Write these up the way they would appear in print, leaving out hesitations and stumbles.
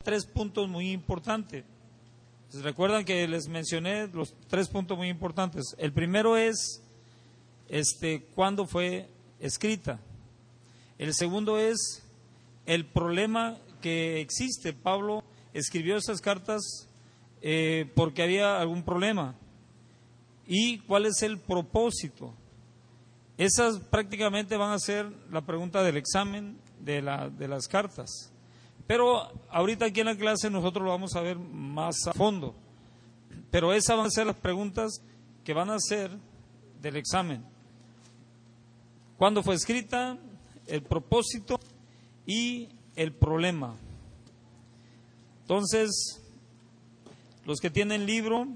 3 puntos muy importantes. Recuerdan que les mencioné los 3 puntos muy importantes. El primero es cuándo fue escrita. El segundo es el problema que existe. Pablo escribió esas cartas porque había algún problema. ¿Y cuál es el propósito? Esas prácticamente van a ser la pregunta del examen de las cartas. Pero ahorita aquí en la clase nosotros lo vamos a ver más a fondo. Pero esas van a ser las preguntas que van a ser del examen. ¿Cuándo fue escrita? El propósito y el problema. Entonces, los que tienen libro,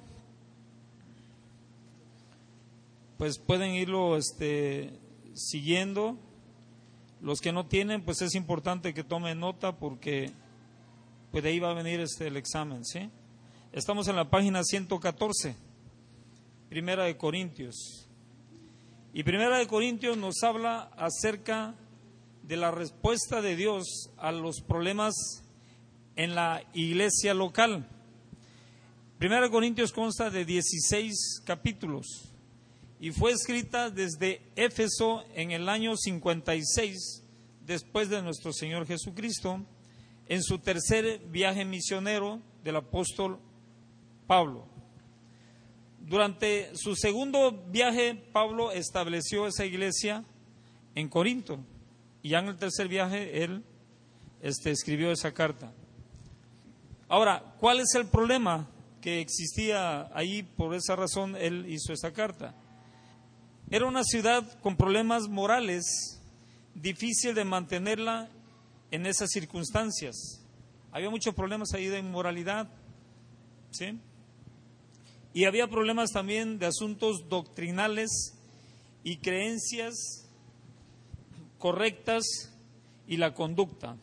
pues pueden irlo siguiendo. Los que no tienen, pues es importante que tomen nota porque pues de ahí va a venir el examen, ¿sí? Estamos en la página 114, Primera de Corintios. Y Primera de Corintios nos habla acerca de la respuesta de Dios a los problemas en la iglesia local. Primera de Corintios consta de 16 capítulos. Y fue escrita desde Éfeso en el año 56 después de nuestro Señor Jesucristo, en su tercer viaje misionero del apóstol Pablo. Durante su segundo viaje, Pablo estableció esa iglesia en Corinto, y ya en el tercer viaje él escribió esa carta. Ahora, ¿cuál es el problema que existía ahí? Por esa razón él hizo esa carta. Era una ciudad con problemas morales, difícil de mantenerla en esas circunstancias. Había muchos problemas ahí de inmoralidad, ¿sí? Y había problemas también de asuntos doctrinales y creencias correctas y la conducta.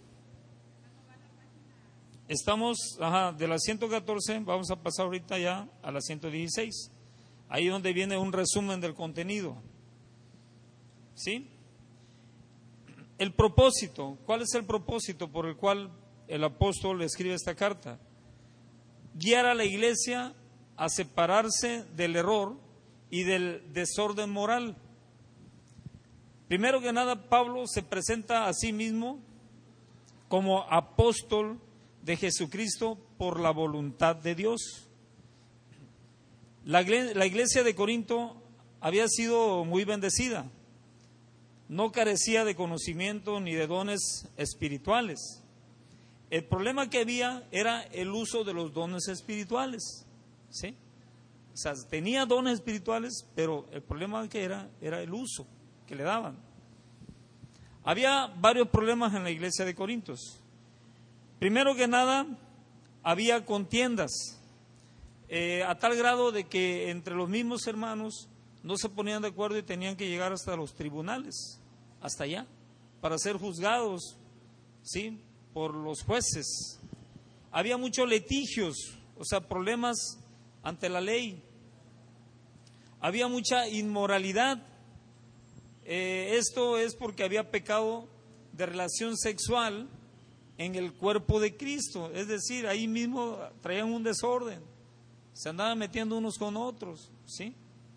Estamos, de la 114, vamos a pasar ahorita ya a la 116. Ahí donde viene un resumen del contenido. ¿Sí? El propósito. ¿Cuál es el propósito por el cual el apóstol escribe esta carta? Guiar a la iglesia a separarse del error y del desorden moral. Primero que nada, Pablo se presenta a sí mismo como apóstol de Jesucristo por la voluntad de Dios. La iglesia de Corinto había sido muy bendecida, no carecía de conocimiento ni de dones espirituales. El problema que había era el uso de los dones espirituales, ¿sí? O sea, tenía dones espirituales, pero el problema que era el uso que le daban. Había varios problemas en la iglesia de Corintios. Primero que nada, había contiendas. A tal grado de que entre los mismos hermanos no se ponían de acuerdo y tenían que llegar hasta los tribunales, hasta allá, para ser juzgados, ¿sí?, por los jueces. Había muchos litigios, o sea, problemas ante la ley. Había mucha inmoralidad. Esto es porque había pecado de relación sexual en el cuerpo de Cristo, es decir, ahí mismo traían un desorden. Se andaban metiendo unos con otros, ¿sí?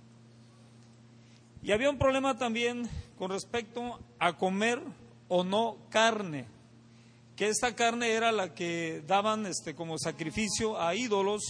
Y había un problema también con respecto a comer o no carne, que esta carne era la que daban como sacrificio a ídolos.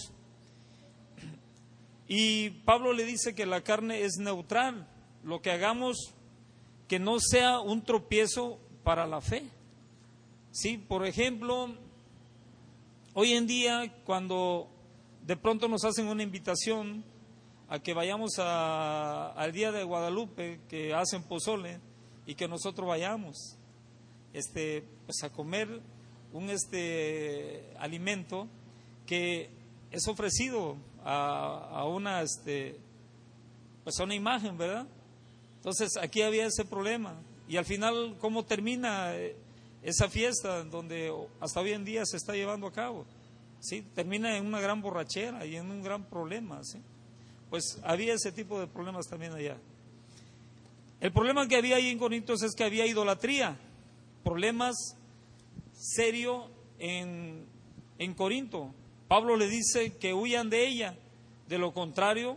Y Pablo le dice que la carne es neutral, lo que hagamos que no sea un tropiezo para la fe. Sí, por ejemplo, hoy en día cuando de pronto nos hacen una invitación a que vayamos al día de Guadalupe, que hacen pozole, y que nosotros vayamos pues a comer un alimento que es ofrecido a una pues a una imagen, ¿verdad? Entonces aquí había ese problema. Y al final, ¿cómo termina esa fiesta donde hasta hoy en día se está llevando a cabo? ¿Sí? Termina en una gran borrachera y en un gran problema, ¿sí? Pues había ese tipo de problemas también allá. El problema que había ahí en Corintios es que había idolatría, problemas serios en en Corinto. Pablo le dice que huyan de ella, de lo contrario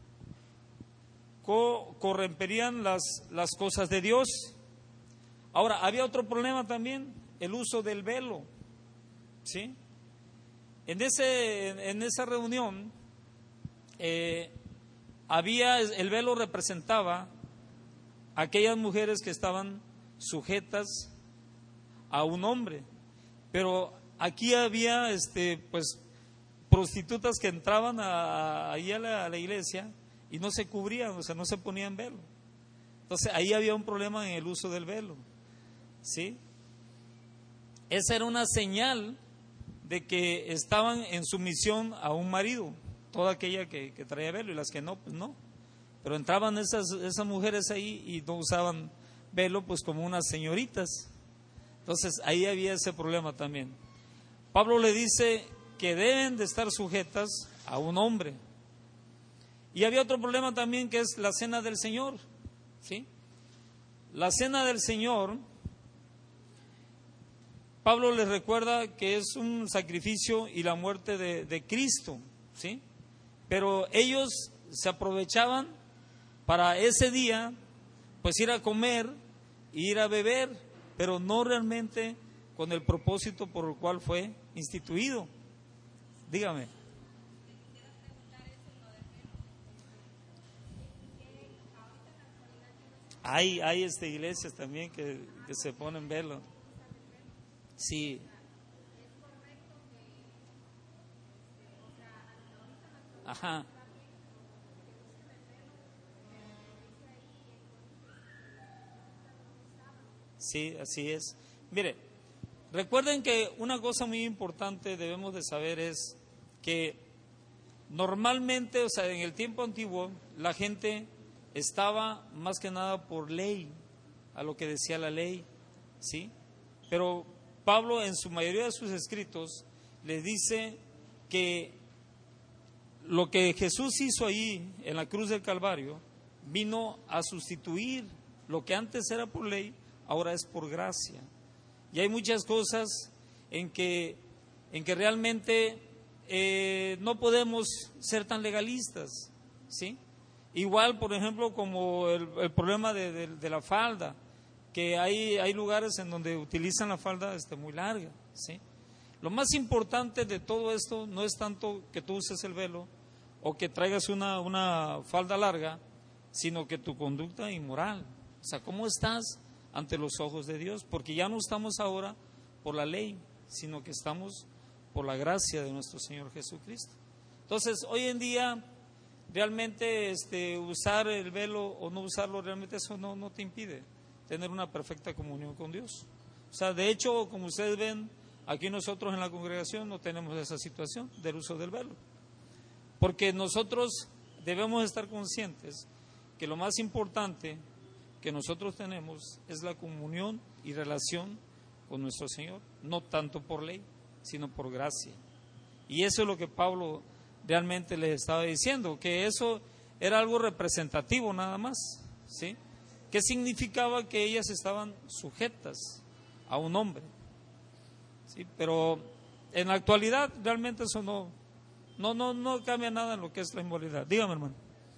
corromperían las cosas de Dios. Ahora, había otro problema también, el uso del velo, ¿sí? En esa reunión el velo representaba a aquellas mujeres que estaban sujetas a un hombre, pero aquí había pues prostitutas que entraban ahí a la iglesia y no se cubrían, o sea, no se ponían velo. Entonces ahí había un problema en el uso del velo, ¿sí? Esa era una señal de que estaban en sumisión a un marido, toda aquella que traía velo, y las que no, pues no. Pero entraban esas mujeres ahí y no usaban velo, pues como unas señoritas. Entonces ahí había ese problema también. Pablo le dice que deben de estar sujetas a un hombre. Y había otro problema también, que es la cena del Señor, ¿sí? La cena del Señor, Pablo les recuerda que es un sacrificio y la muerte de Cristo, ¿sí? Pero ellos se aprovechaban para ese día, pues ir a comer e ir a beber, pero no realmente con el propósito por el cual fue instituido. Dígame. Hay iglesias también que se ponen velo. Sí. Ajá. Sí, así es. Mire, recuerden que una cosa muy importante debemos de saber es que normalmente, o sea, en el tiempo antiguo, la gente estaba más que nada por ley, a lo que decía la ley, ¿sí? Pero Pablo en su mayoría de sus escritos les dice que lo que Jesús hizo ahí en la cruz del Calvario vino a sustituir lo que antes era por ley, ahora es por gracia. Y hay muchas cosas en que realmente no podemos ser tan legalistas, ¿sí? Igual, por ejemplo, como el problema de la falda, que hay lugares en donde utilizan la falda muy larga, ¿sí? Lo más importante de todo esto no es tanto que tú uses el velo o que traigas una falda larga, sino que tu conducta inmoral, o sea, cómo estás ante los ojos de Dios, porque ya no estamos ahora por la ley, sino que estamos por la gracia de nuestro Señor Jesucristo. Entonces, hoy en día, realmente usar el velo o no usarlo, realmente eso no te impide tener una perfecta comunión con Dios. O sea, de hecho, como ustedes ven, aquí nosotros en la congregación no tenemos esa situación del uso del velo, porque nosotros debemos estar conscientes que lo más importante que nosotros tenemos es la comunión y relación con nuestro Señor, no tanto por ley, sino por gracia. Y eso es lo que Pablo realmente les estaba diciendo, que eso era algo representativo nada más, ¿sí? ¿Qué significaba? Que ellas estaban sujetas a un hombre, ¿sí? Pero en la actualidad realmente eso no cambia nada en lo que es la inmoralidad. Dígame, hermano.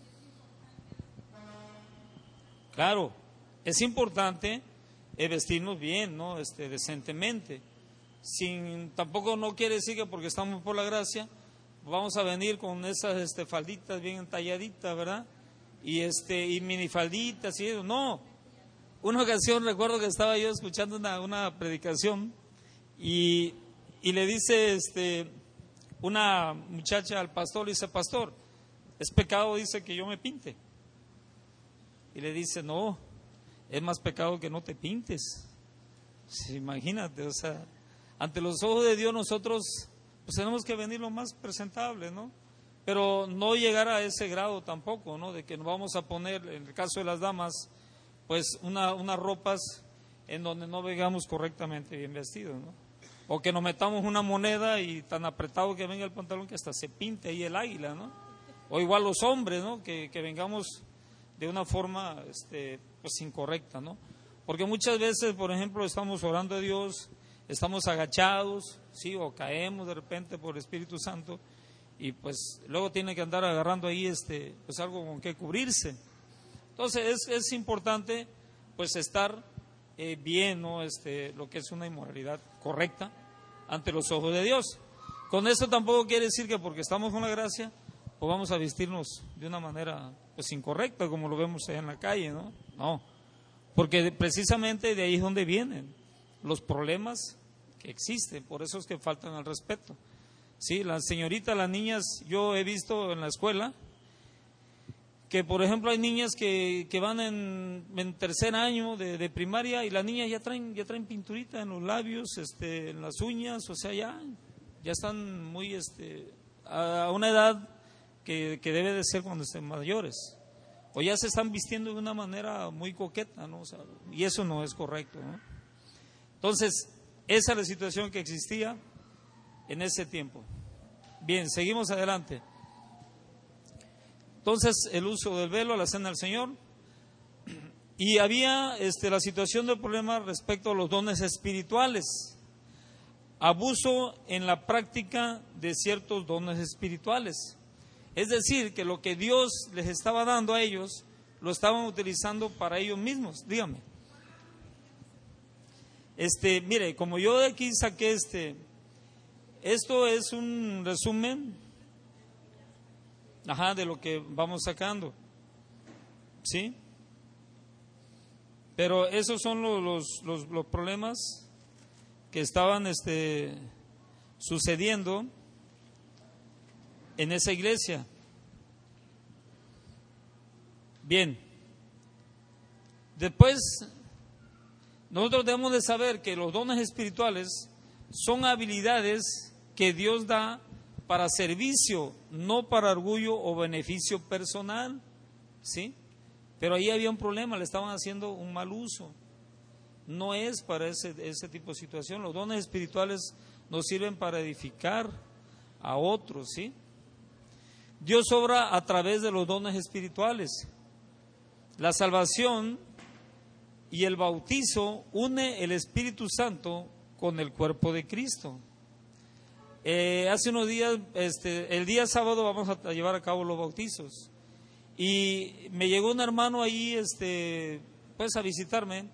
Claro, es importante vestirnos bien, ¿no? Decentemente. Tampoco no quiere decir que porque estamos por la gracia vamos a venir con esas falditas bien entalladitas, ¿verdad? Y minifalditas y eso. No. Una ocasión recuerdo que estaba yo escuchando una predicación y le dice una muchacha al pastor, le dice: pastor, es pecado, dice, que yo me pinte. Y le dice: no, es más pecado que no te pintes. Sí, imagínate, o sea, ante los ojos de Dios nosotros pues tenemos que venir lo más presentable, ¿no? Pero no llegar a ese grado tampoco, ¿no? De que nos vamos a poner, en el caso de las damas, pues unas ropas en donde no vengamos correctamente bien vestidos, ¿no? O que nos metamos una moneda y tan apretado que venga el pantalón que hasta se pinte ahí el águila, ¿no? O igual los hombres, ¿no? Que vengamos de una forma pues incorrecta, ¿no? Porque muchas veces, por ejemplo, estamos orando a Dios, estamos agachados, ¿sí? O caemos de repente por el Espíritu Santo y pues luego tiene que andar agarrando ahí pues algo con que cubrirse. Entonces es importante pues estar bien, ¿no? Lo que es una inmoralidad correcta ante los ojos de Dios. Con esto tampoco quiere decir que porque estamos con la gracia pues vamos a vestirnos de una manera pues incorrecta como lo vemos allá en la calle, ¿no? No, porque precisamente de ahí es donde vienen los problemas que existen, por eso es que faltan al respeto. Sí, las señoritas, las niñas, yo he visto en la escuela que por ejemplo hay niñas que van en tercer año de primaria y las niñas ya traen pinturita en los labios, en las uñas, o sea, ya están muy a una edad que debe de ser cuando estén mayores, o ya se están vistiendo de una manera muy coqueta, ¿no? O sea, y eso no es correcto, ¿no? Entonces, esa es la situación que existía en ese tiempo. Bien, seguimos adelante. Entonces, el uso del velo a la cena del Señor. Y había la situación del problema respecto a los dones espirituales. Abuso en la práctica de ciertos dones espirituales. Es decir, que lo que Dios les estaba dando a ellos, lo estaban utilizando para ellos mismos. Dígame. Mire, como yo de aquí saqué esto es un resumen de lo que vamos sacando, ¿sí? Pero esos son los problemas que estaban sucediendo en esa iglesia. Bien, después nosotros debemos de saber que los dones espirituales son habilidades que Dios da para servicio, no para orgullo o beneficio personal, ¿sí? Pero ahí había un problema, le estaban haciendo un mal uso. No es para ese tipo de situación. Los dones espirituales nos sirven para edificar a otros, ¿sí? Dios obra a través de los dones espirituales. La salvación y el bautizo une el Espíritu Santo con el cuerpo de Cristo. Hace unos días, el día sábado vamos a llevar a cabo los bautizos y me llegó un hermano ahí, pues a visitarme,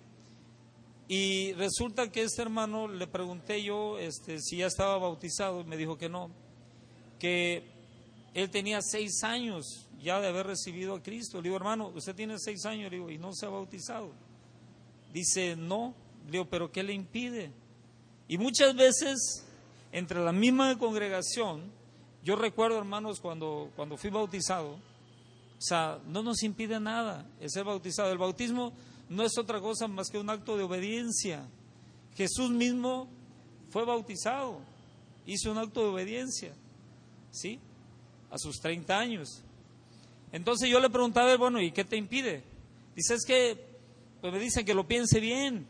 y resulta que este hermano le pregunté yo, si ya estaba bautizado, y me dijo que no, que él tenía 6 años ya de haber recibido a Cristo. Le digo, hermano, usted tiene 6 años, le digo, y no se ha bautizado. Dice, no. Le digo, pero ¿qué le impide? Y muchas veces entre la misma congregación, yo recuerdo, hermanos, cuando fui bautizado, o sea, no nos impide nada el ser bautizado. El bautismo no es otra cosa más que un acto de obediencia. Jesús mismo fue bautizado, hizo un acto de obediencia, ¿sí? A sus 30 años. Entonces yo le preguntaba, bueno, ¿y qué te impide? Dice, es que, pues me dicen que lo piense bien,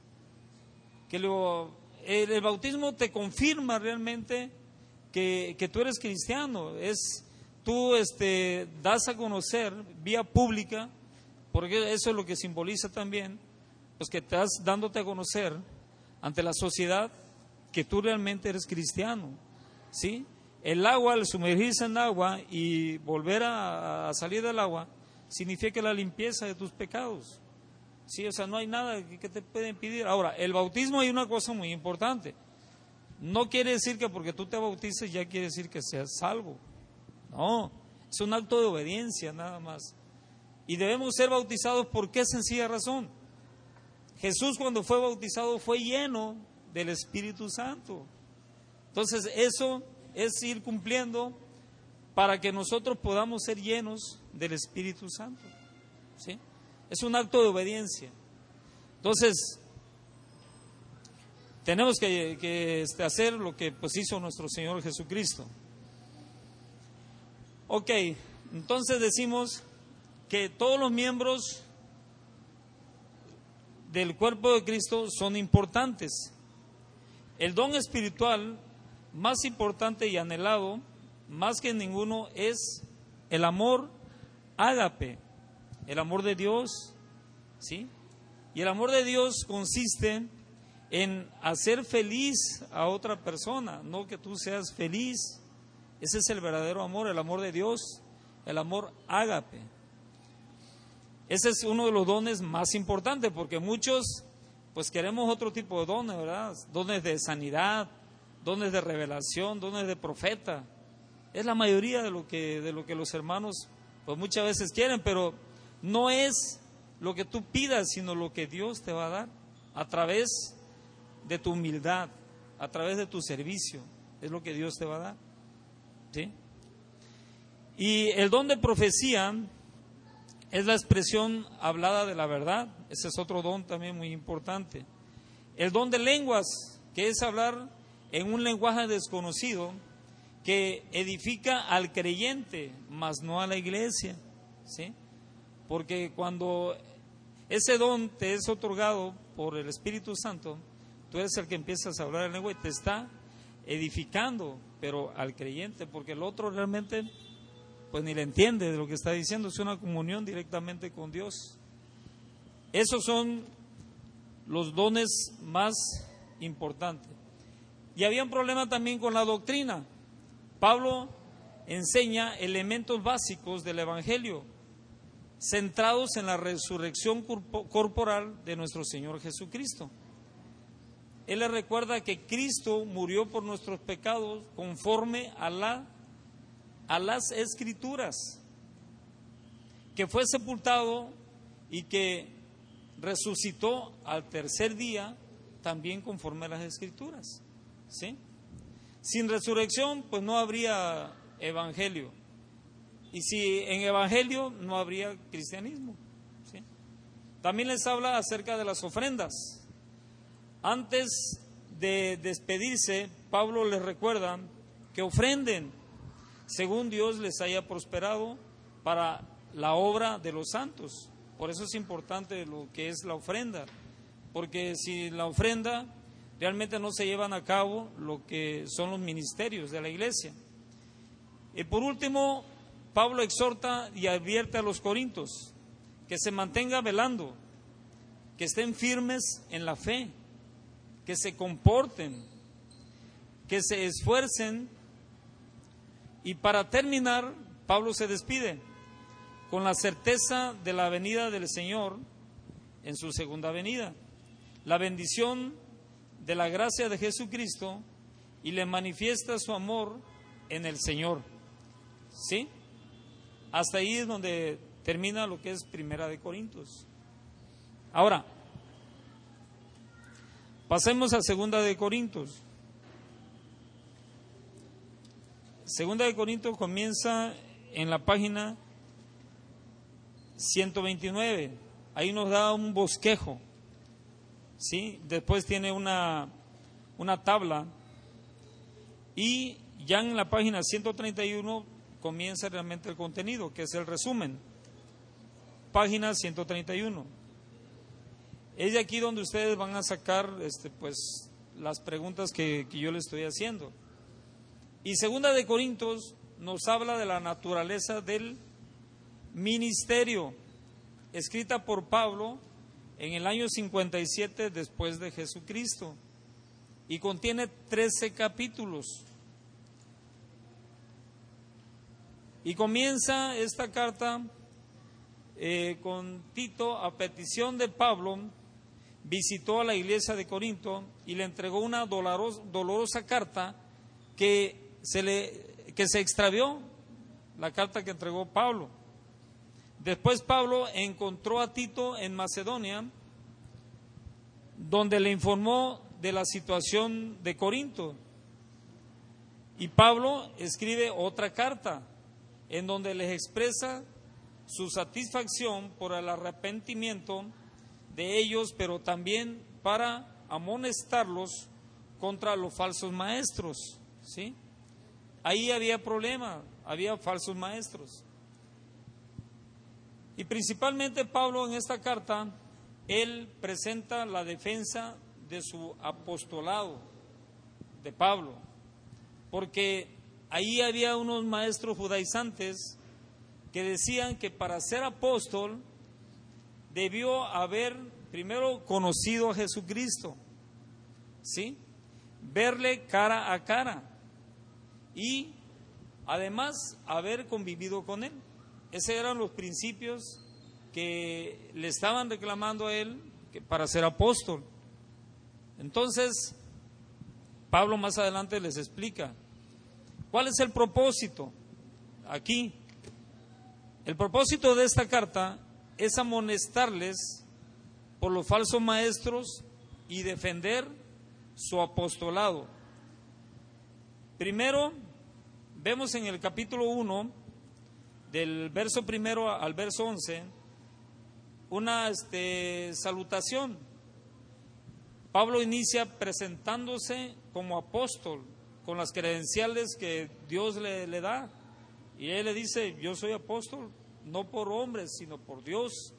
que el bautismo te confirma realmente que tú eres cristiano. Tú das a conocer vía pública, porque eso es lo que simboliza también, pues que estás dándote a conocer ante la sociedad que tú realmente eres cristiano, ¿sí? El agua, al sumergirse en agua y volver a salir del agua, significa la limpieza de tus pecados. Sí, o sea, no hay nada que te pueda impedir. Ahora, el bautismo hay una cosa muy importante. No quiere decir que porque tú te bautices ya quiere decir que seas salvo. No, es un acto de obediencia nada más. Y debemos ser bautizados por qué sencilla razón. Jesús cuando fue bautizado fue lleno del Espíritu Santo. Entonces eso es ir cumpliendo para que nosotros podamos ser llenos del Espíritu Santo, ¿sí? Es un acto de obediencia. Entonces, tenemos que hacer lo que pues hizo nuestro Señor Jesucristo. Ok, entonces decimos que todos los miembros del cuerpo de Cristo son importantes. El don espiritual más importante y anhelado, más que ninguno, es el amor ágape. El amor de Dios, ¿sí? Y el amor de Dios consiste en hacer feliz a otra persona, no que tú seas feliz. Ese es el verdadero amor, el amor de Dios, el amor ágape. Ese es uno de los dones más importantes, porque muchos pues queremos otro tipo de dones, ¿verdad? Dones de sanidad, dones de revelación, dones de profeta. Es la mayoría de lo que los hermanos pues muchas veces quieren, pero no es lo que tú pidas, sino lo que Dios te va a dar a través de tu humildad, a través de tu servicio. Es lo que Dios te va a dar, ¿sí? Y el don de profecía es la expresión hablada de la verdad. Ese es otro don también muy importante. El don de lenguas, que es hablar en un lenguaje desconocido, que edifica al creyente, mas no a la iglesia, ¿sí? Porque cuando ese don te es otorgado por el Espíritu Santo, tú eres el que empiezas a hablar en lengua y te está edificando, pero al creyente, porque el otro realmente pues ni le entiende de lo que está diciendo. Es una comunión directamente con Dios. Esos son los dones más importantes. Y había un problema también con la doctrina. Pablo enseña elementos básicos del Evangelio, centrados en la resurrección corporal de nuestro Señor Jesucristo. Él le recuerda que Cristo murió por nuestros pecados conforme a las Escrituras, que fue sepultado y que resucitó al tercer día también conforme a las Escrituras, ¿sí? Sin resurrección pues no habría evangelio, y si en evangelio no habría cristianismo, ¿sí? También les habla acerca de las ofrendas. Antes de despedirse, Pablo les recuerda que ofrenden según Dios les haya prosperado para la obra de los santos. Por eso es importante lo que es la ofrenda, porque si la ofrenda realmente no se llevan a cabo lo que son los ministerios de la iglesia. Y por último, Pablo exhorta y advierte a los corintios que se mantengan velando, que estén firmes en la fe, que se comporten, que se esfuercen. Y para terminar, Pablo se despide con la certeza de la venida del Señor en su segunda venida, la bendición de la gracia de Jesucristo, y le manifiesta su amor en el Señor, ¿sí? Hasta ahí es donde termina lo que es Primera de Corintios. Ahora, pasemos a Segunda de Corintios. Segunda de Corintios comienza en la página 129. Ahí nos da un bosquejo, ¿sí? Después tiene una tabla, y ya en la página 131 comienza realmente el contenido, que es el resumen. Página 131. Es de aquí donde ustedes van a sacar pues las preguntas que yo les estoy haciendo. Y Segunda de Corintios nos habla de la naturaleza del ministerio, escrita por Pablo en el año 57 después de Jesucristo, y contiene 13 capítulos. Y comienza esta carta con Tito, a petición de Pablo, visitó a la iglesia de Corinto y le entregó una dolorosa carta que se extravió, la carta que entregó Pablo. Después Pablo encontró a Tito en Macedonia, donde le informó de la situación de Corinto. Y Pablo escribe otra carta en donde les expresa su satisfacción por el arrepentimiento de ellos, pero también para amonestarlos contra los falsos maestros, ¿sí? Ahí había problema, había falsos maestros. Y principalmente Pablo en esta carta, él presenta la defensa de su apostolado de Pablo, porque ahí había unos maestros judaizantes que decían que para ser apóstol debió haber primero conocido a Jesucristo, ¿sí? Verle cara a cara y además haber convivido con él. Esos eran los principios que le estaban reclamando a él para ser apóstol. Entonces, Pablo más adelante les explica cuál es el propósito aquí. El propósito de esta carta es amonestarles por los falsos maestros y defender su apostolado. Primero, vemos en el capítulo 1, del verso 1 al verso 11, una salutación. Pablo inicia presentándose como apóstol, con las credenciales que Dios le da. Y él le dice, yo soy apóstol, no por hombres, sino por Dios.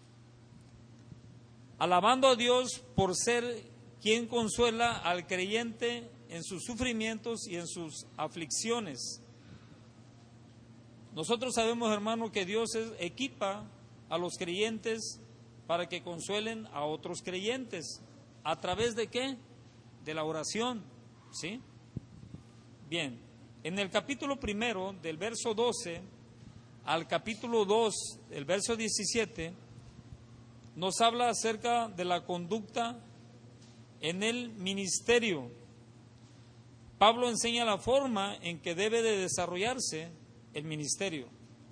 Alabando a Dios por ser quien consuela al creyente en sus sufrimientos y en sus aflicciones. Nosotros sabemos, hermano, que Dios equipa a los creyentes para que consuelen a otros creyentes. ¿A través de qué? De la oración, ¿sí? Bien, en el capítulo 1, del verso 12 al capítulo 2, el verso 17, nos habla acerca de la conducta en el ministerio. Pablo enseña la forma en que debe de desarrollarse el ministerio.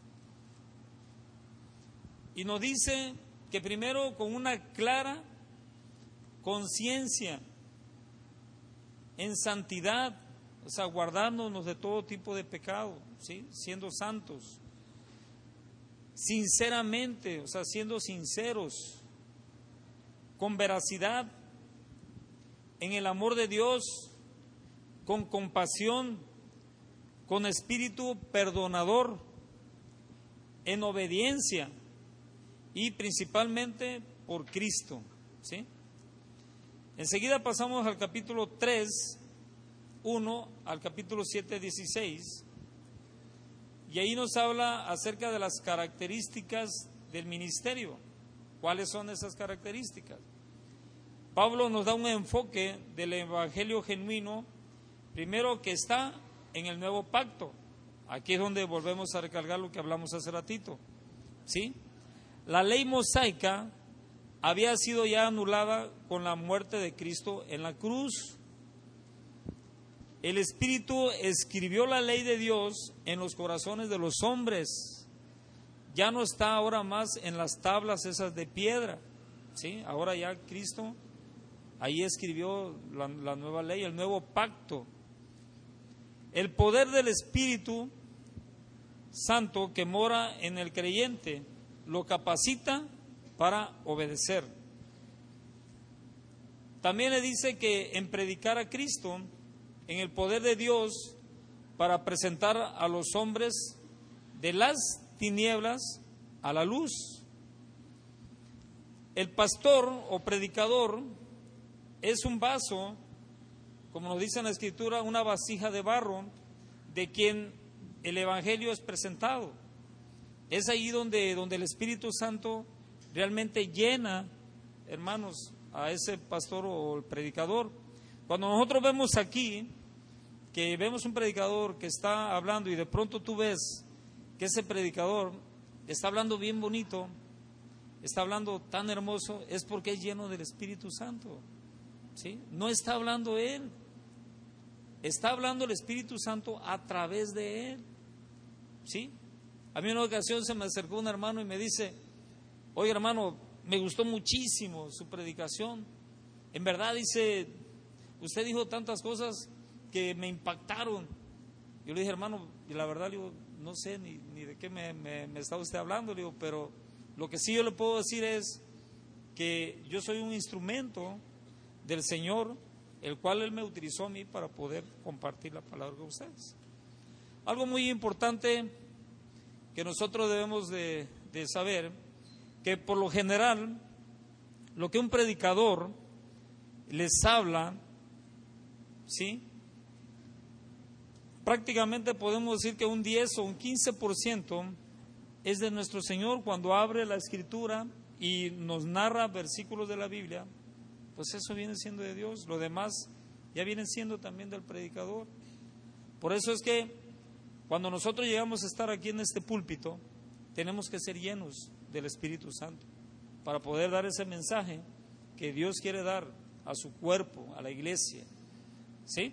Y nos dice que primero con una clara conciencia en santidad, o sea, guardándonos de todo tipo de pecado, ¿sí? Siendo santos, sinceramente, o sea, siendo sinceros, con veracidad, en el amor de Dios, con compasión, con espíritu perdonador, en obediencia y principalmente por Cristo, ¿sí? Enseguida pasamos al capítulo 3, 1 al capítulo 7, 16, y ahí nos habla acerca de las características del ministerio. ¿Cuáles son esas características? Pablo nos da un enfoque del evangelio genuino, primero que está en el nuevo pacto. Aquí es donde volvemos a recalcar lo que hablamos hace ratito, ¿sí? La ley mosaica había sido ya anulada con la muerte de Cristo en la cruz. El Espíritu escribió la ley de Dios en los corazones de los hombres. Ya no está ahora más en las tablas esas de piedra, ¿sí? Ahora ya Cristo ahí escribió la nueva ley, el nuevo pacto. El poder del Espíritu Santo que mora en el creyente lo capacita para obedecer. También le dice que en predicar a Cristo, en el poder de Dios, para presentar a los hombres de las tinieblas a la luz. El pastor o predicador es un vaso, como nos dice en la Escritura, una vasija de barro de quien el Evangelio es presentado. Es ahí donde el Espíritu Santo realmente llena, hermanos, a ese pastor o el predicador. Cuando nosotros vemos aquí, que vemos un predicador que está hablando y de pronto tú ves que ese predicador está hablando bien bonito, está hablando tan hermoso, es porque es lleno del Espíritu Santo, ¿sí? No está hablando él, está hablando el Espíritu Santo a través de él, ¿sí? A mí en una ocasión se me acercó un hermano y me dice, oye hermano, me gustó muchísimo su predicación, en verdad, dice, usted dijo tantas cosas que me impactaron. Yo le dije, hermano, y la verdad, digo, no sé ni de qué me está usted hablando, digo, pero lo que sí yo le puedo decir es que yo soy un instrumento del Señor, el cual Él me utilizó a mí para poder compartir la palabra con ustedes. Algo muy importante que nosotros debemos de saber, que por lo general, lo que un predicador les habla, ¿sí? Prácticamente podemos decir que un 10 o un 15% es de nuestro Señor cuando abre la Escritura y nos narra versículos de la Biblia, pues eso viene siendo de Dios. Lo demás ya viene siendo también del predicador. Por eso es que cuando nosotros llegamos a estar aquí en este púlpito, tenemos que ser llenos del Espíritu Santo para poder dar ese mensaje que Dios quiere dar a su cuerpo, a la iglesia, ¿sí?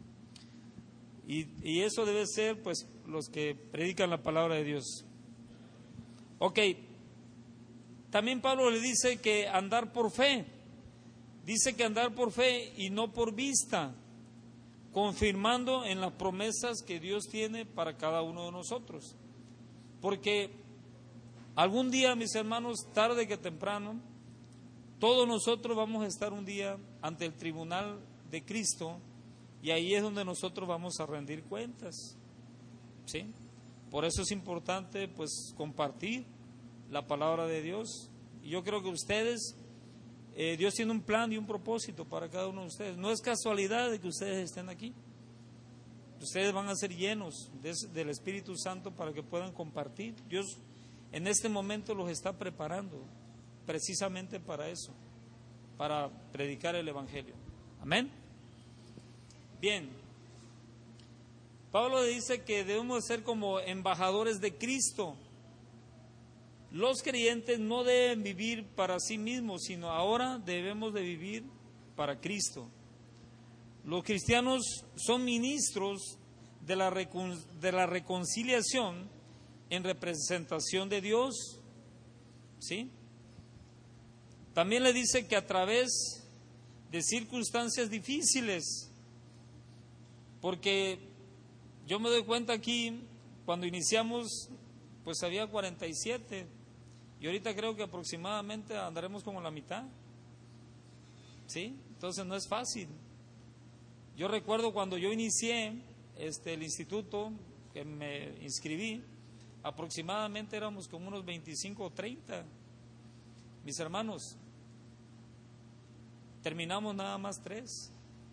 Y eso debe ser, pues, los que predican la palabra de Dios. Ok, también Pablo le dice que andar por fe, dice que andar por fe y no por vista, confirmando en las promesas que Dios tiene para cada uno de nosotros. Porque algún día, mis hermanos, tarde que temprano, todos nosotros vamos a estar un día ante el tribunal de Cristo, y ahí es donde nosotros vamos a rendir cuentas, ¿sí? Por eso es importante, pues, compartir la palabra de Dios. Y yo creo que ustedes, Dios tiene un plan y un propósito para cada uno de ustedes. No es casualidad de que ustedes estén aquí. Ustedes van a ser llenos del Espíritu Santo para que puedan compartir. Dios en este momento los está preparando precisamente para eso, para predicar el Evangelio. Amén. Bien, Pablo dice que debemos ser como embajadores de Cristo. Los creyentes no deben vivir para sí mismos, sino ahora debemos de vivir para Cristo. Los cristianos son ministros de la reconciliación en representación de Dios, ¿sí? También le dice que a través de circunstancias difíciles, porque yo me doy cuenta aquí, cuando iniciamos, pues había 47, y ahorita creo que aproximadamente andaremos como la mitad, ¿sí? Entonces no es fácil. Yo recuerdo cuando yo inicié el instituto, que me inscribí, aproximadamente éramos como unos 25 o 30, mis hermanos. Terminamos nada más 3,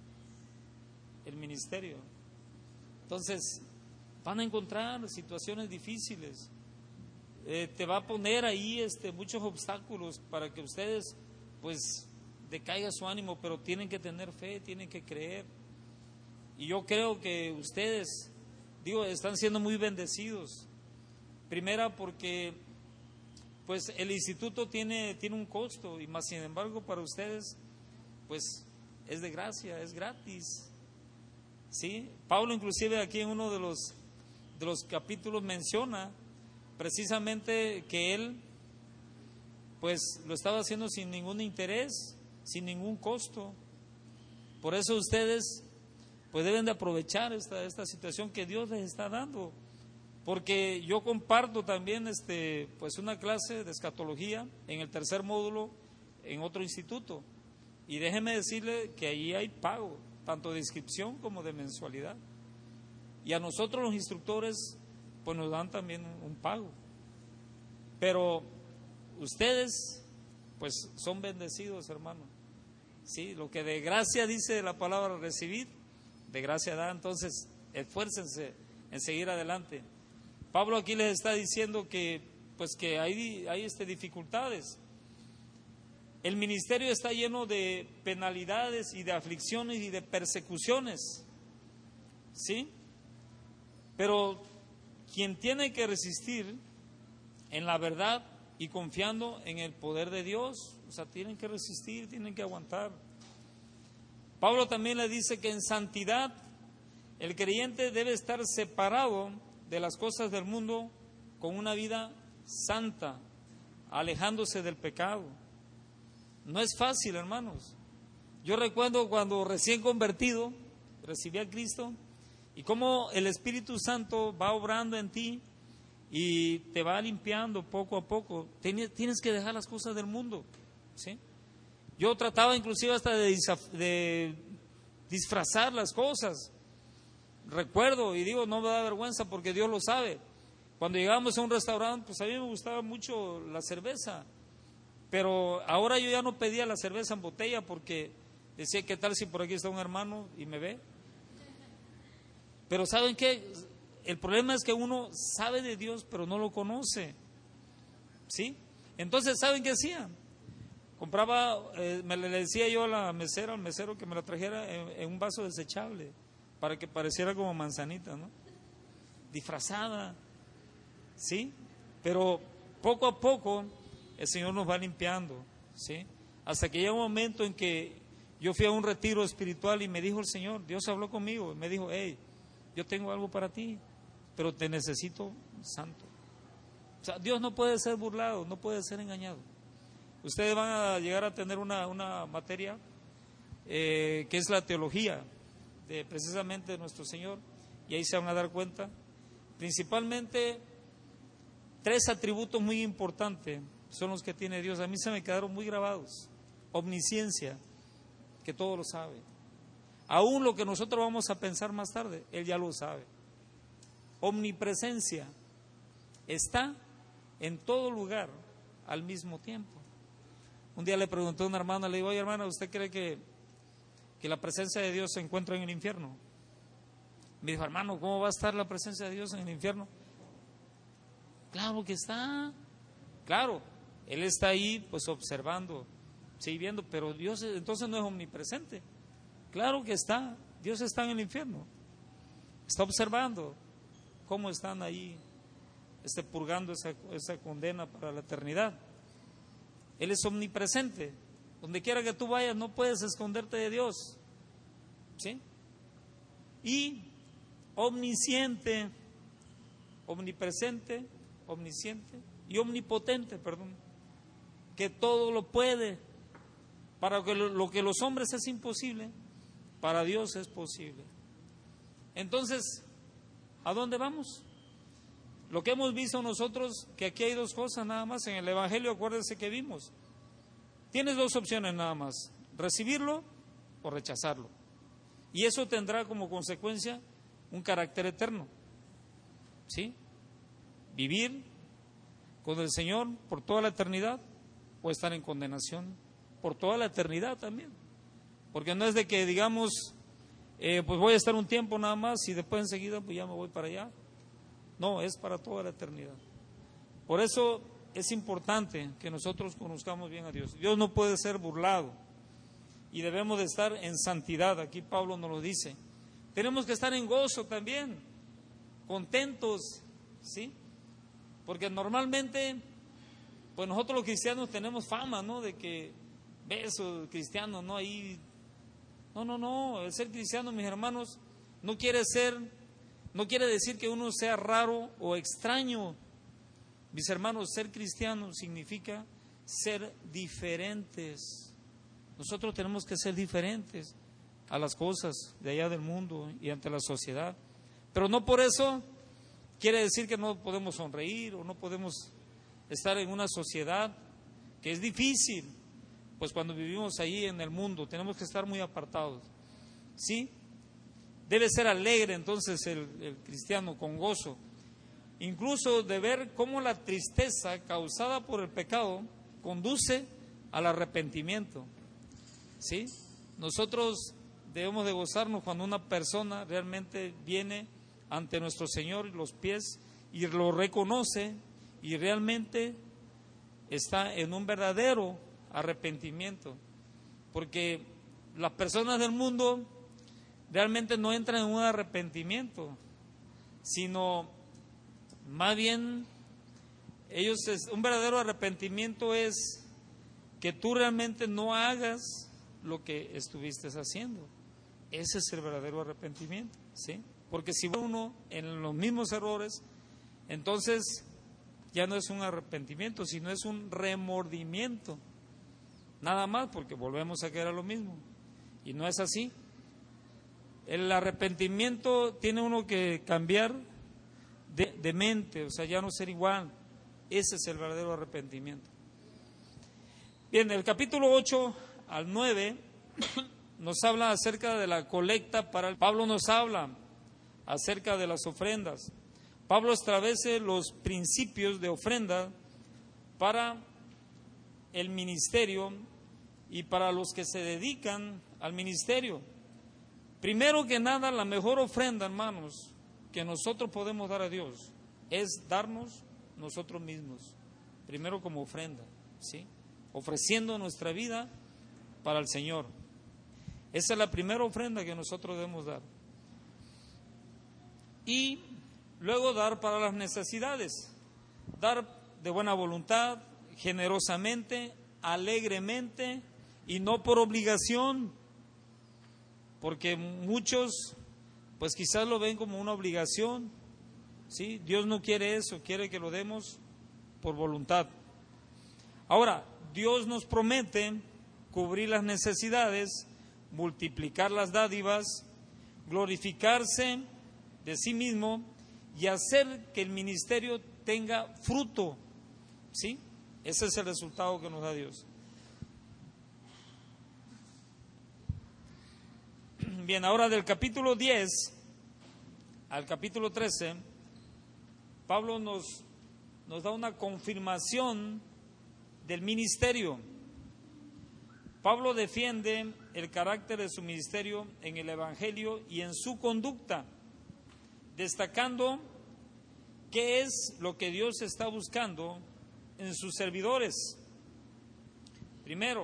el ministerio. Entonces, van a encontrar situaciones difíciles. Te va a poner ahí muchos obstáculos para que ustedes, pues, decaiga su ánimo, pero tienen que tener fe, tienen que creer. Y yo creo que ustedes, están siendo muy bendecidos. Primera, porque, pues, el instituto tiene un costo, y más sin embargo para ustedes, pues, es de gracia, es gratis, ¿sí? Pablo inclusive aquí en uno de los capítulos menciona precisamente que él, pues, lo estaba haciendo sin ningún interés, sin ningún costo. Por eso ustedes, pues, deben de aprovechar esta situación que Dios les está dando. Porque yo comparto también pues una clase de escatología en el 3er módulo en otro instituto. Y déjeme decirle que allí hay pago, tanto de inscripción como de mensualidad. Y a nosotros los instructores, pues nos dan también un pago. Pero ustedes, pues son bendecidos, hermano. Sí, lo que de gracia dice la palabra recibir, de gracia da. Entonces, esfuércense en seguir adelante. Pablo aquí les está diciendo que, pues, que hay dificultades. El ministerio está lleno de penalidades y de aflicciones y de persecuciones, ¿sí? Pero quien tiene que resistir en la verdad y confiando en el poder de Dios, o sea, tienen que resistir, tienen que aguantar. Pablo también le dice que en santidad el creyente debe estar separado de las cosas del mundo con una vida santa, alejándose del pecado. No es fácil, hermanos. Yo recuerdo cuando recién convertido, recibí a Cristo, y cómo el Espíritu Santo va obrando en ti y te va limpiando poco a poco. Tienes que dejar las cosas del mundo, ¿sí? Yo trataba inclusive hasta de disfrazar las cosas. Recuerdo, y digo, no me da vergüenza porque Dios lo sabe. Cuando llegábamos a un restaurante, pues a mí me gustaba mucho la cerveza. Pero ahora yo ya no pedía la cerveza en botella porque decía, ¿qué tal si por aquí está un hermano y me ve? Pero ¿saben qué? El problema es que uno sabe de Dios, pero no lo conoce, ¿sí? Entonces, ¿saben qué hacía? Compraba, le decía yo a la mesera, al mesero que me la trajera en un vaso desechable, para que pareciera como manzanita, ¿no? Disfrazada, ¿sí? Pero poco a poco el Señor nos va limpiando, ¿sí? Hasta que llega un momento en que yo fui a un retiro espiritual y me dijo el Señor, Dios habló conmigo, y me dijo, hey, yo tengo algo para ti, pero te necesito santo. O sea, Dios no puede ser burlado, no puede ser engañado. Ustedes van a llegar a tener una materia que es la teología de precisamente de nuestro Señor, y ahí se van a dar cuenta. Principalmente 3 atributos muy importantes son los que tiene Dios. A mí se me quedaron muy grabados. Omnisciencia, que todo lo sabe. Aún lo que nosotros vamos a pensar más tarde, Él ya lo sabe. Omnipresencia, está en todo lugar al mismo tiempo. Un día le pregunté a una hermana, le digo, oye hermana, ¿usted cree que la presencia de Dios se encuentra en el infierno? Me dijo, hermano, ¿cómo va a estar la presencia de Dios en el infierno? Claro que está, claro, Él está ahí pues observando, sí, viendo, pero Dios entonces no es omnipresente. Claro que está, Dios está en el infierno, está observando cómo están ahí purgando esa condena para la eternidad. Él es omnipresente, donde quiera que tú vayas no puedes esconderte de Dios, ¿sí? Y omnisciente, omnipresente, omnisciente y omnipotente, perdón, que todo lo puede. Para que lo que los hombres es imposible, para Dios es posible. Entonces, ¿a dónde vamos? Lo que hemos visto nosotros, que aquí hay 2 cosas nada más en el Evangelio, acuérdense que vimos. Tienes 2 opciones nada más, recibirlo o rechazarlo. Y eso tendrá como consecuencia un carácter eterno, ¿sí? Vivir con el Señor por toda la eternidad o estar en condenación por toda la eternidad también. Porque no es de que digamos, pues voy a estar un tiempo nada más y después enseguida pues ya me voy para allá. No, es para toda la eternidad. Por eso es importante que nosotros conozcamos bien a Dios. Dios no puede ser burlado y debemos de estar en santidad. Aquí Pablo nos lo dice. Tenemos que estar en gozo también, contentos, ¿sí? Porque normalmente, pues nosotros los cristianos tenemos fama, ¿no? De que, besos cristianos, ¿no? Ahí, no, el ser cristiano, mis hermanos, no quiere decir que uno sea raro o extraño. Mis hermanos, ser cristiano significa ser diferentes. Nosotros tenemos que ser diferentes a las cosas de allá del mundo y ante la sociedad. Pero no por eso quiere decir que no podemos sonreír o no podemos estar en una sociedad que es difícil. Pues cuando vivimos ahí en el mundo tenemos que estar muy apartados, ¿sí? Debe ser alegre entonces el cristiano, con gozo, incluso de ver cómo la tristeza causada por el pecado conduce al arrepentimiento, ¿sí? Nosotros debemos de gozarnos cuando una persona realmente viene ante nuestro Señor y los pies y lo reconoce y realmente está en un verdadero arrepentimiento, porque las personas del mundo realmente no entran en un arrepentimiento, sino más bien un verdadero arrepentimiento es que tú realmente no hagas lo que estuviste haciendo. Ese es el verdadero arrepentimiento, ¿sí? Porque si uno en los mismos errores, entonces ya no es un arrepentimiento, sino es un remordimiento. Nada más, porque volvemos a caer a lo mismo. Y no es así. El arrepentimiento tiene uno que cambiar de mente, o sea, ya no ser igual. Ese es el verdadero arrepentimiento. Bien, el capítulo 8 al 9 nos habla acerca de la colecta Pablo nos habla acerca de las ofrendas. Pablo establece los principios de ofrenda para el ministerio y para los que se dedican al ministerio. Primero que nada, la mejor ofrenda, hermanos, que nosotros podemos dar a Dios es darnos nosotros mismos, primero como ofrenda, ¿sí? ofreciendo nuestra vida para el Señor. Esa es la primera ofrenda que nosotros debemos dar. Y luego dar para las necesidades, dar de buena voluntad, generosamente, alegremente y no por obligación, porque muchos pues quizás lo ven como una obligación, ¿sí? Dios no quiere eso, quiere que lo demos por voluntad. Ahora, Dios nos promete cubrir las necesidades, multiplicar las dádivas, glorificarse de sí mismo y hacer que el ministerio tenga fruto, ¿sí? Ese es el resultado que nos da Dios. Bien, ahora del capítulo 10 al capítulo 13, Pablo nos da una confirmación del ministerio. Pablo defiende el carácter de su ministerio en el Evangelio y en su conducta, destacando qué es lo que Dios está buscando en sus servidores. Primero,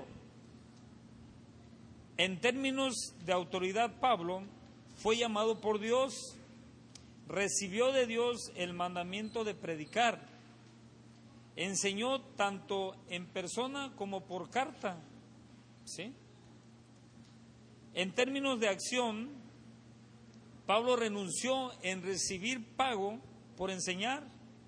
en términos de autoridad, Pablo fue llamado por Dios, recibió de Dios el mandamiento de predicar, enseñó tanto en persona como por carta, ¿sí? En términos de acción, Pablo renunció en recibir pago por enseñar,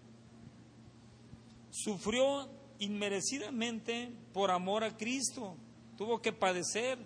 sufrió inmerecidamente por amor a Cristo, tuvo que padecer.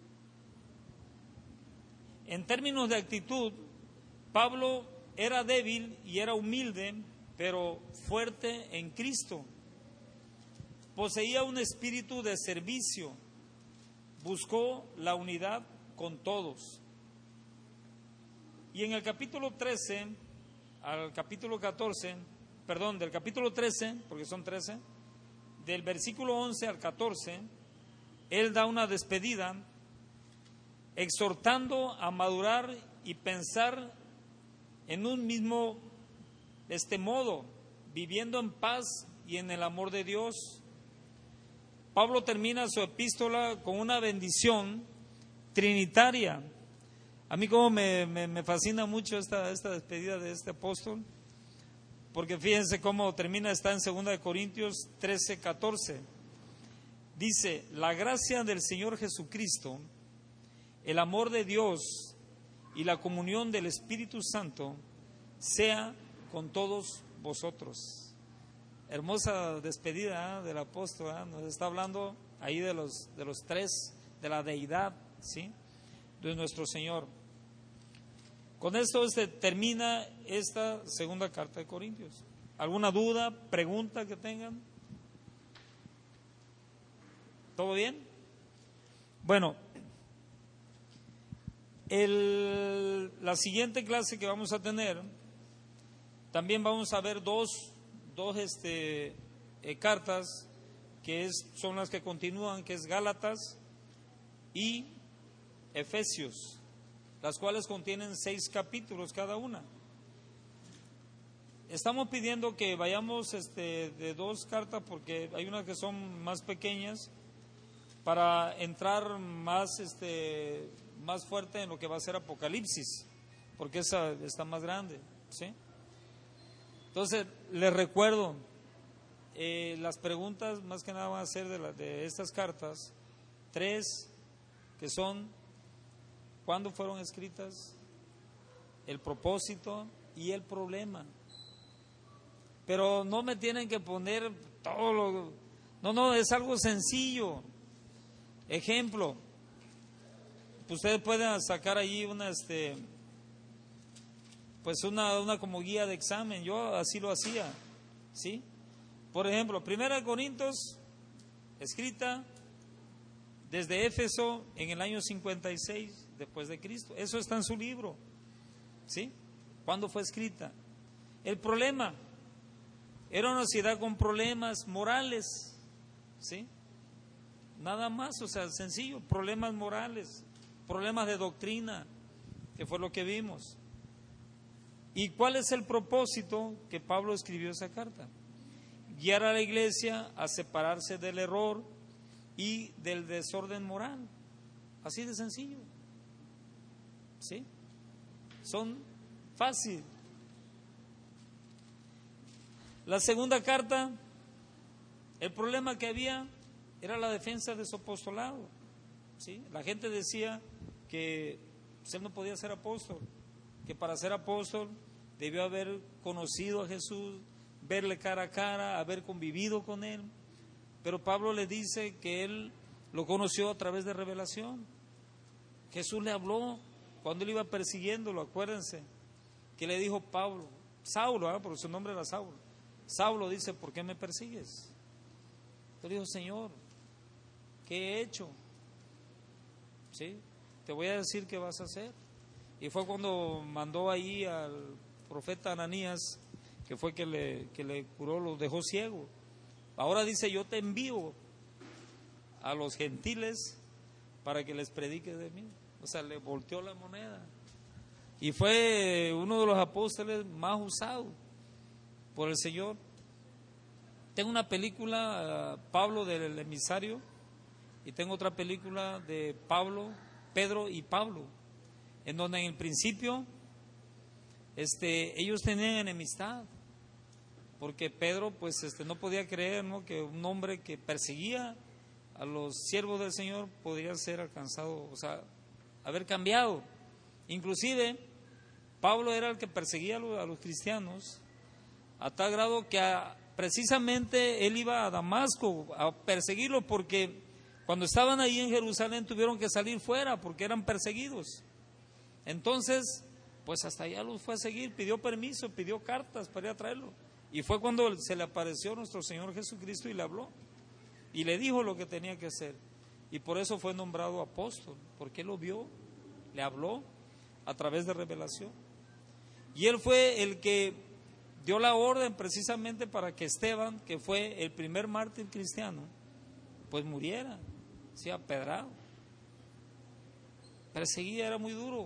En términos de actitud, Pablo era débil y era humilde, pero fuerte en Cristo. Poseía un espíritu de servicio, buscó la unidad con todos. Y en el capítulo 13 al capítulo 14, del capítulo 13, porque son 13, del versículo 11 al 14, él da una despedida, exhortando a madurar y pensar en un mismo modo, viviendo en paz y en el amor de Dios. Pablo termina su epístola con una bendición trinitaria. A mí como me fascina mucho esta despedida de este apóstol, porque fíjense cómo termina, está en 2 Corintios 13, 14. Dice: la gracia del Señor Jesucristo, el amor de Dios y la comunión del Espíritu Santo sea con todos vosotros. Hermosa despedida del apóstol, nos está hablando ahí de los tres, de la deidad, ¿sí?, de nuestro Señor. Con esto termina esta segunda carta de Corintios. ¿Alguna duda, pregunta que tengan? ¿Todo bien? Bueno, la siguiente clase que vamos a tener, también vamos a ver dos cartas que son las que continúan, que es Gálatas y Efesios, las cuales contienen 6 capítulos cada una. Estamos pidiendo que vayamos de 2 cartas, porque hay unas que son más pequeñas, para entrar más fuerte en lo que va a ser Apocalipsis, porque esa está más grande, ¿sí? Entonces, les recuerdo, las preguntas más que nada van a ser de estas cartas, 3, que son: ¿cuándo fueron escritas?, el propósito y el problema. Pero no me tienen que poner todo no, es algo sencillo. Ejemplo, ustedes pueden sacar allí una como guía de examen. Yo así lo hacía, ¿sí? Por ejemplo, 1 Corintios, escrita desde Éfeso en el año 56 después de Cristo. Eso está en su libro, ¿sí? ¿Cuándo fue escrita? El problema era una ciudad con problemas morales, ¿sí? Nada más, o sea, sencillo, problemas morales, problemas de doctrina, que fue lo que vimos. ¿Y cuál es el propósito que Pablo escribió esa carta? Guiar a la iglesia a separarse del error y del desorden moral. Así de sencillo. ¿Sí? Son fácil. La segunda carta, el problema que había era la defensa de su apostolado. ¿Sí? La gente decía que él no podía ser apóstol, que para ser apóstol debió haber conocido a Jesús, verle cara a cara, haber convivido con él. Pero Pablo le dice que él lo conoció a través de revelación. Jesús le habló cuando él iba persiguiéndolo, acuérdense, que le dijo Pablo, Saulo, porque su nombre era Saulo. Saulo dice, ¿por qué me persigues? Él dijo, Señor, ¿qué he hecho? ¿Sí? Te voy a decir qué vas a hacer. Y fue cuando mandó ahí al profeta Ananías, que fue que le curó, lo dejó ciego. Ahora dice, yo te envío a los gentiles para que les predique de mí. O sea, le volteó la moneda. Y fue uno de los apóstoles más usados por el Señor. Tengo una película, Pablo del emisario, y tengo otra película de Pablo, Pedro y Pablo, en donde en el principio ellos tenían enemistad, porque Pedro pues no podía creer, ¿no?, que un hombre que perseguía a los siervos del Señor podría ser alcanzado, o sea, haber cambiado. Inclusive Pablo era el que perseguía a los cristianos a tal grado que precisamente él iba a Damasco a perseguirlos, porque cuando estaban ahí en Jerusalén tuvieron que salir fuera porque eran perseguidos. Entonces, pues hasta allá los fue a seguir, pidió permiso, pidió cartas para ir a traerlo. Y fue cuando se le apareció nuestro Señor Jesucristo y le habló. Y le dijo lo que tenía que hacer. Y por eso fue nombrado apóstol, porque él lo vio, le habló a través de revelación. Y él fue el que dio la orden precisamente para que Esteban, que fue el primer mártir cristiano, pues muriera, sí, apedrado. Perseguía, era muy duro.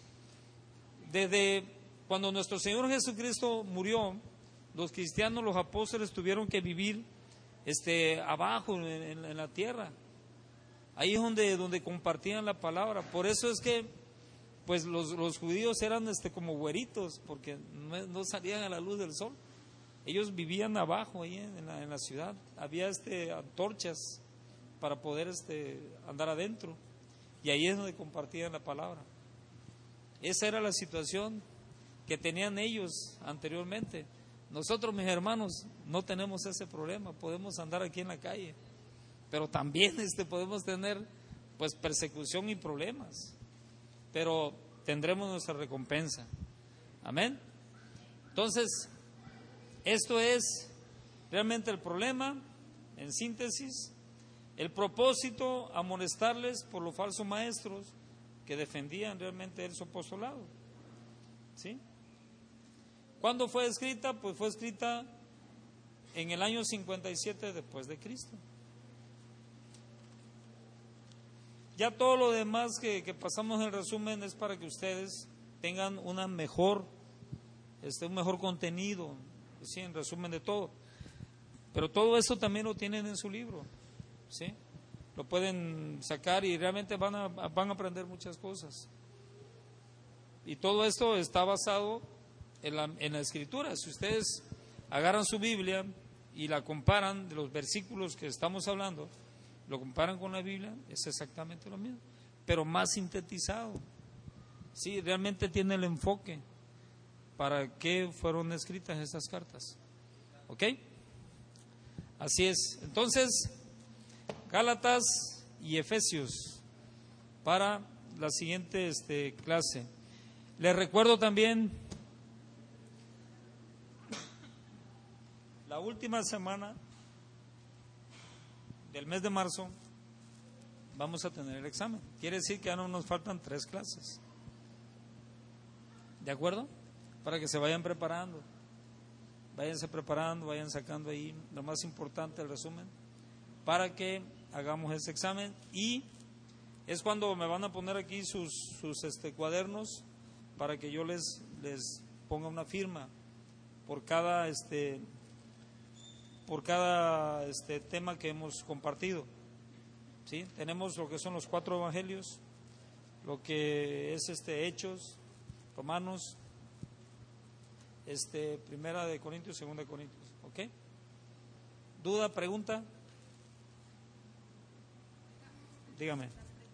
Desde cuando nuestro Señor Jesucristo murió, los cristianos, los apóstoles tuvieron que vivir abajo en la tierra. Ahí es donde compartían la palabra. Por eso es que pues los judíos eran como güeritos, porque no salían a la luz del sol. Ellos vivían abajo ahí en la ciudad. Había antorchas para poder andar adentro, y ahí es donde compartían la palabra. Esa era la situación que tenían ellos anteriormente. Nosotros, mis hermanos, no tenemos ese problema. Podemos andar aquí en la calle, pero también podemos tener pues persecución y problemas, pero tendremos nuestra recompensa. Amén. Entonces, esto es realmente el problema, en síntesis. El propósito, amonestarles por los falsos maestros que defendían realmente su apostolado. ¿Sí? ¿Cuándo fue escrita? Pues fue escrita en el año 57 después de Cristo. Ya todo lo demás que pasamos en resumen es para que ustedes tengan un mejor contenido, ¿sí?, en resumen de todo. Pero todo eso también lo tienen en su libro, ¿sí? Lo pueden sacar y realmente van a aprender muchas cosas. Y todo esto está basado en la Escritura. Si ustedes agarran su Biblia y la comparan de los versículos que estamos hablando, lo comparan con la Biblia, es exactamente lo mismo, pero más sintetizado. Sí, realmente tiene el enfoque para qué fueron escritas estas cartas. ¿Ok? Así es. Entonces, Gálatas y Efesios para la siguiente clase. Les recuerdo también, la última semana del mes de marzo vamos a tener el examen. Quiere decir que ya no nos faltan 3 clases. ¿De acuerdo? Para que se vayan preparando. Váyanse preparando, vayan sacando ahí lo más importante, el resumen, para que hagamos ese examen. Y es cuando me van a poner aquí sus cuadernos para que yo les ponga una firma por cada tema que hemos compartido. ¿sí? Tenemos lo que son los 4 evangelios, lo que es Hechos, Romanos, Primera de Corintios, Segunda de Corintios, ¿ok? ¿Duda, pregunta? Dígame.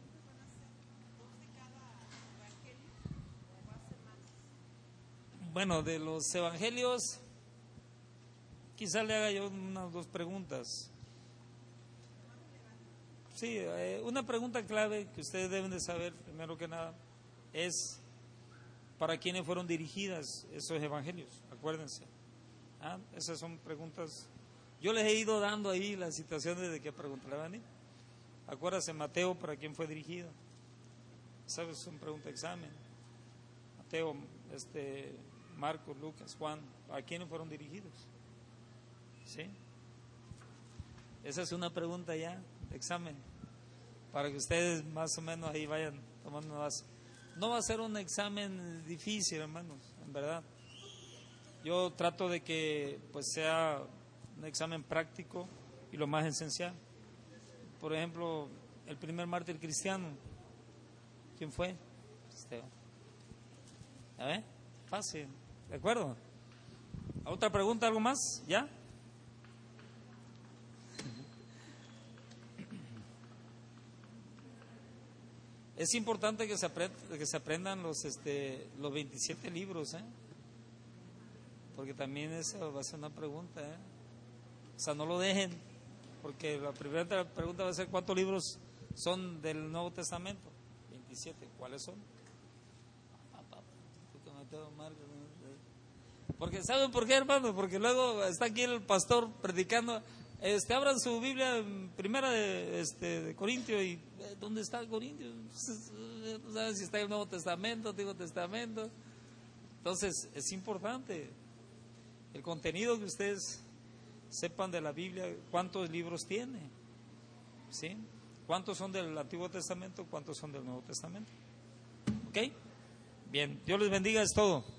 Bueno, de los evangelios, quizás le haga yo unas 2 preguntas. Sí, una pregunta clave que ustedes deben de saber, primero que nada, es para quiénes fueron dirigidas esos evangelios, acuérdense. Esas son preguntas. Yo les he ido dando ahí las situaciones de que preguntaban. Acuérdense, Mateo, ¿para quién fue dirigido? ¿Sabes? Es una pregunta de examen. Mateo, Marcos, Lucas, Juan, ¿a quiénes fueron dirigidos? ¿Sí? Esa es una pregunta ya de examen, para que ustedes más o menos ahí vayan tomando base. No va a ser un examen difícil, hermanos, en verdad. Yo trato de que pues sea un examen práctico y lo más esencial. Por ejemplo, el primer mártir cristiano, ¿quién fue? Esteban. ¿A ver? Fácil, ¿de acuerdo? ¿Otra pregunta, algo más? ¿Ya? Es importante que se aprendan los 27 libros, porque también eso va a ser una pregunta, o sea, no lo dejen, porque la primera pregunta va a ser ¿cuántos libros son del Nuevo Testamento? 27, ¿cuáles son? Porque ¿saben por qué, hermano? Porque luego está aquí el pastor predicando, abran su Biblia en Primera de Corintios y ¿dónde está Corintios? No saben si está en el Nuevo Testamento, Antiguo Testamento. Entonces es importante el contenido, que ustedes sepan de la Biblia, cuántos libros tiene, ¿sí? ¿Cuántos son del Antiguo Testamento? ¿Cuántos son del Nuevo Testamento? ¿Ok? Bien, Dios les bendiga, es todo.